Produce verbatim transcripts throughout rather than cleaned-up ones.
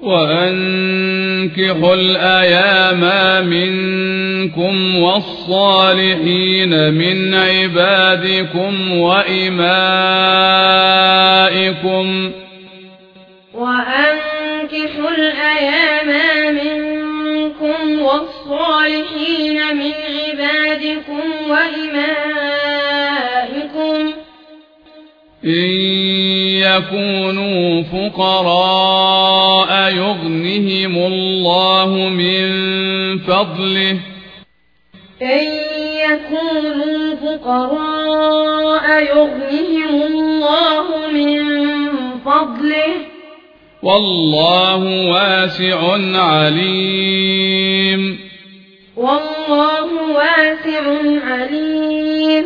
وأنكحوا الأيام منكم والصالحين من عبادكم وإمائكم وأنكحوا الأيام منكم والصالحين من عبادكم وإمائكم إن يكونوا فقراء يغنهم الله من فضله إن يكونوا فقراء يغنهم الله من فضله والله واسع عليم والله واسع عليم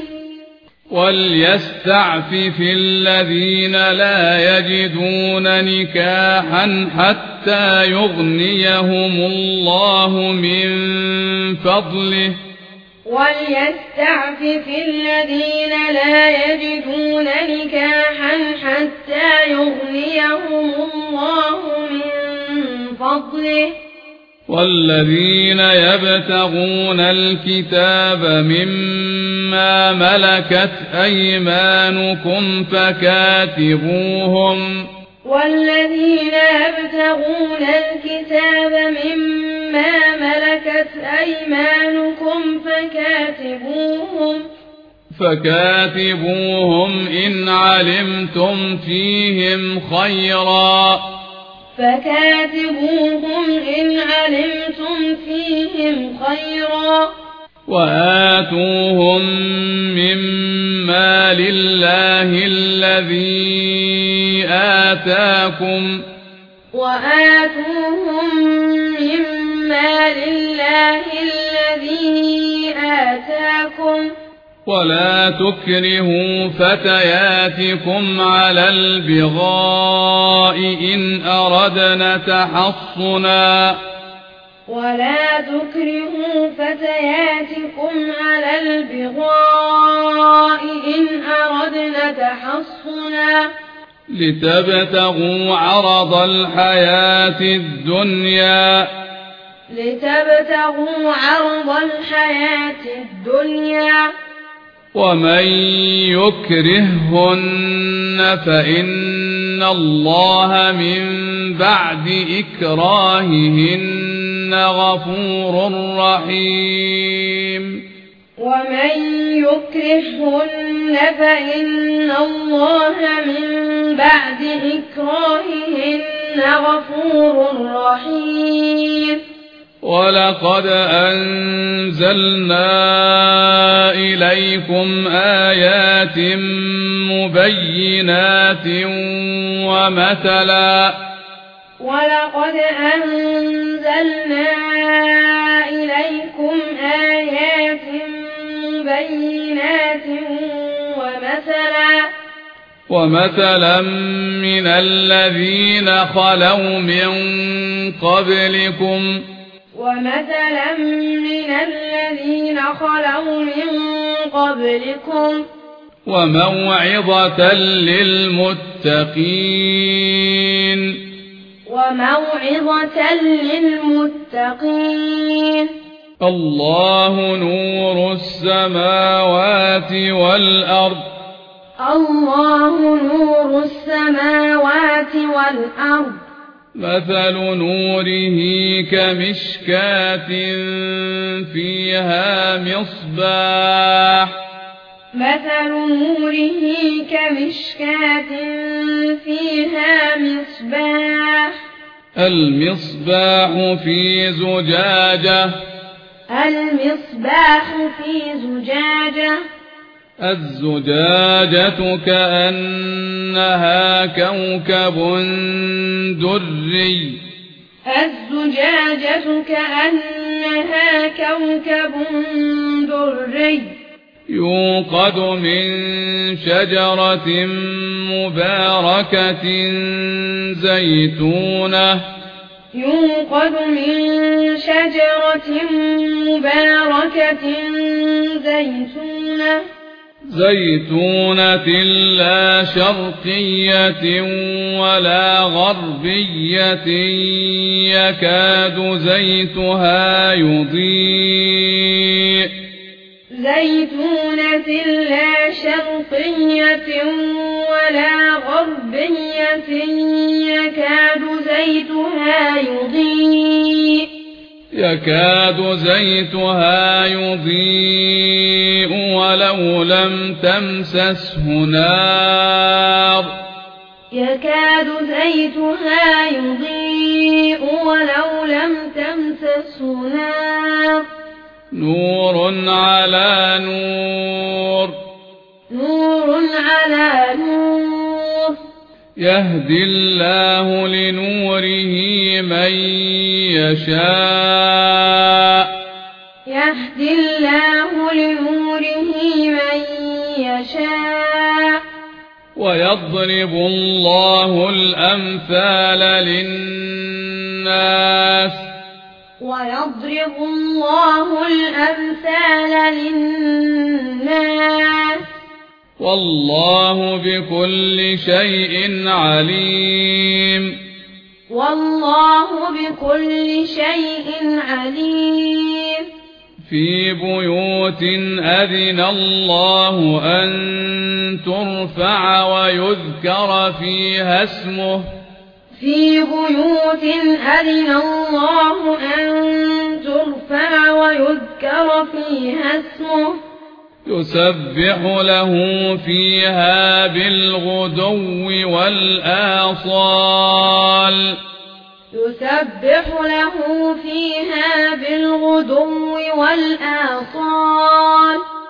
وليستعفف الذين لا يجدون نكاحا حتى يغنيهم الله من فضله وليستعفف الذين لا يجدون نكاحا حتى يغنيهم الله من فضله والذين يبتغون الكتاب مما ملكت أيمانكم فكاتبوهم والذين يبتغون الكتاب مما ملكت أيمانكم فكاتبوهم فكاتبوهم إن علمتم فيهم خيرا فكاتبوهم إن علمتم فيهم خيرا وآتوهم مما لله الذي آتاكم وآتوهم مما لله الذي آتاكم ولا تكرهوا فتياتكم على البغاء إن أردنا تحصنا ولا تكرهوا فتياتكم على البغاء إن أردنا تحصنا لتبتغوا عرض الحياة الدنيا لتبتغوا عرض الحياة الدنيا ومن يكرههن فإن الله من بعد إكراههن غفور رحيم ومن يكرههن فإن الله من بعد إكراههن غفور رحيم ولقد أنزلنا إليكم آيات مبينات ومثلا ولقد أنزلنا إليكم آيات مبينات ومثلا ومثلا من الذين خلوا من قبلكم ومثلا من الذين خلوا من قبلكم وموعظة للمتقين وموعظة للمتقين الله نور السماوات والأرض الله نور السماوات والأرض مثل نوره كمشكاة فيها مصباح مثل نوره كمشكاة فيها مصباح المصباح في زجاجة المصباح في زجاجة الزجاجة كأنها كوكب دري الزجاجة كأنها كوكب دري يوقد من شجرة مباركة زيتونة يوقد من شجرة مباركة زيتونة زيتونة لا شرقية ولا غربية يكاد زيتها يضيء زيتونة لا شرقية ولا غربية يكاد زيتها يضيء يكاد زيتها يضيء ولو لم تمسسه نار يكاد زيتها يضيء ولو لم تمسسه نار نور على نور نور على نور يهدي الله لنوره من يشاء يهدي الله لنوره من يشاء ويضرب الله الأمثال للناس ويضرب الله الأمثال للناس والله بكل شيء عليم والله بكل شيء عليم في بيوت أذن الله أن ترفع ويذكر فيها اسمه في بيوت أذن الله أن ترفع ويذكر فيها اسمه يسبح له فيها بالغدو والآصال يسبح له فيها بالغدو والآصال